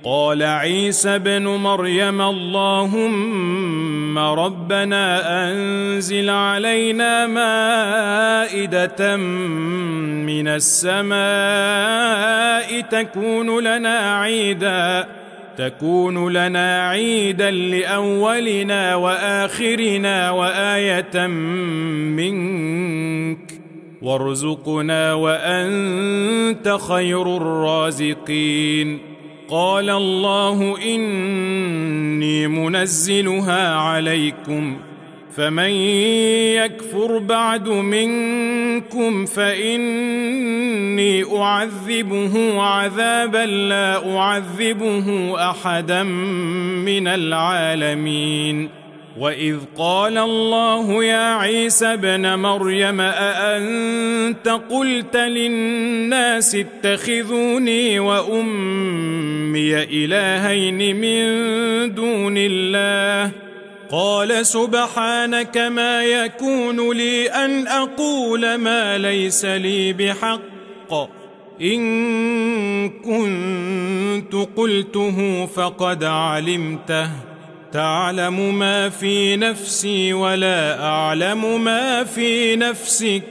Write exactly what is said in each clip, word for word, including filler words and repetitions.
قال عيسى ابن مريم اللهم ربنا أنزل علينا مائدة من السماء تكون لنا عيدا تكون لنا عيدا لأولنا وآخرنا وآية منك وارزقنا وأنت خير الرازقين. قال الله إني منزلها عليكم فمن يكفر بعد منكم فإني أعذبه عذابا لا أعذبه أحدا من العالمين. وإذ قال الله يا عيسى ابن مريم أأنت قلت للناس اتخذوني وأمي إلهين من دون الله قال سبحانك ما يكون لي أن أقول ما ليس لي بحق إن كنت قلته فقد علمته تعلم ما في نفسي ولا أعلم ما في نفسك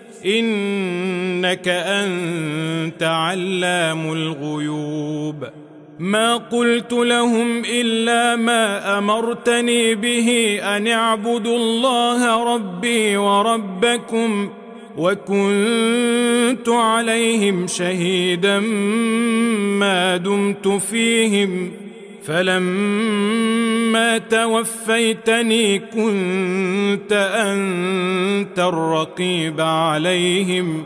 إنك أنت علام الغيوب. ما قلت لهم إلا ما أمرتني به أن اعبدوا الله ربي وربكم وكنت عليهم شهيدا ما دمت فيهم فلما توفيتني كنت أنت الرقيب عليهم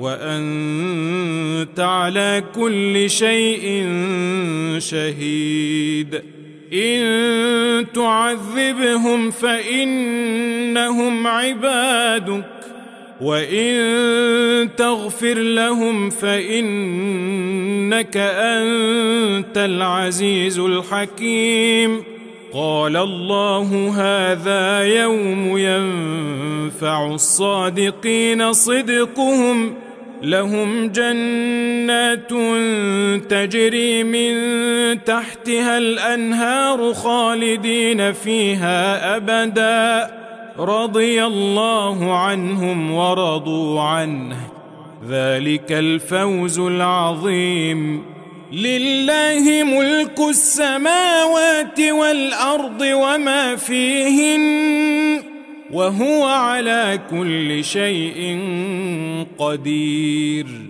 وأنت على كل شيء شهيد. إن تعذبهم فإنهم عبادك وإن تغفر لهم فإنك أنت العزيز الحكيم. قال الله هذا يوم ينفع الصادقين صدقهم لهم جنات تجري من تحتها الأنهار خالدين فيها أبدا رضي الله عنهم ورضوا عنه ذلك الفوز العظيم. لله ملك السماوات والأرض وما فيهن وهو على كل شيء قدير.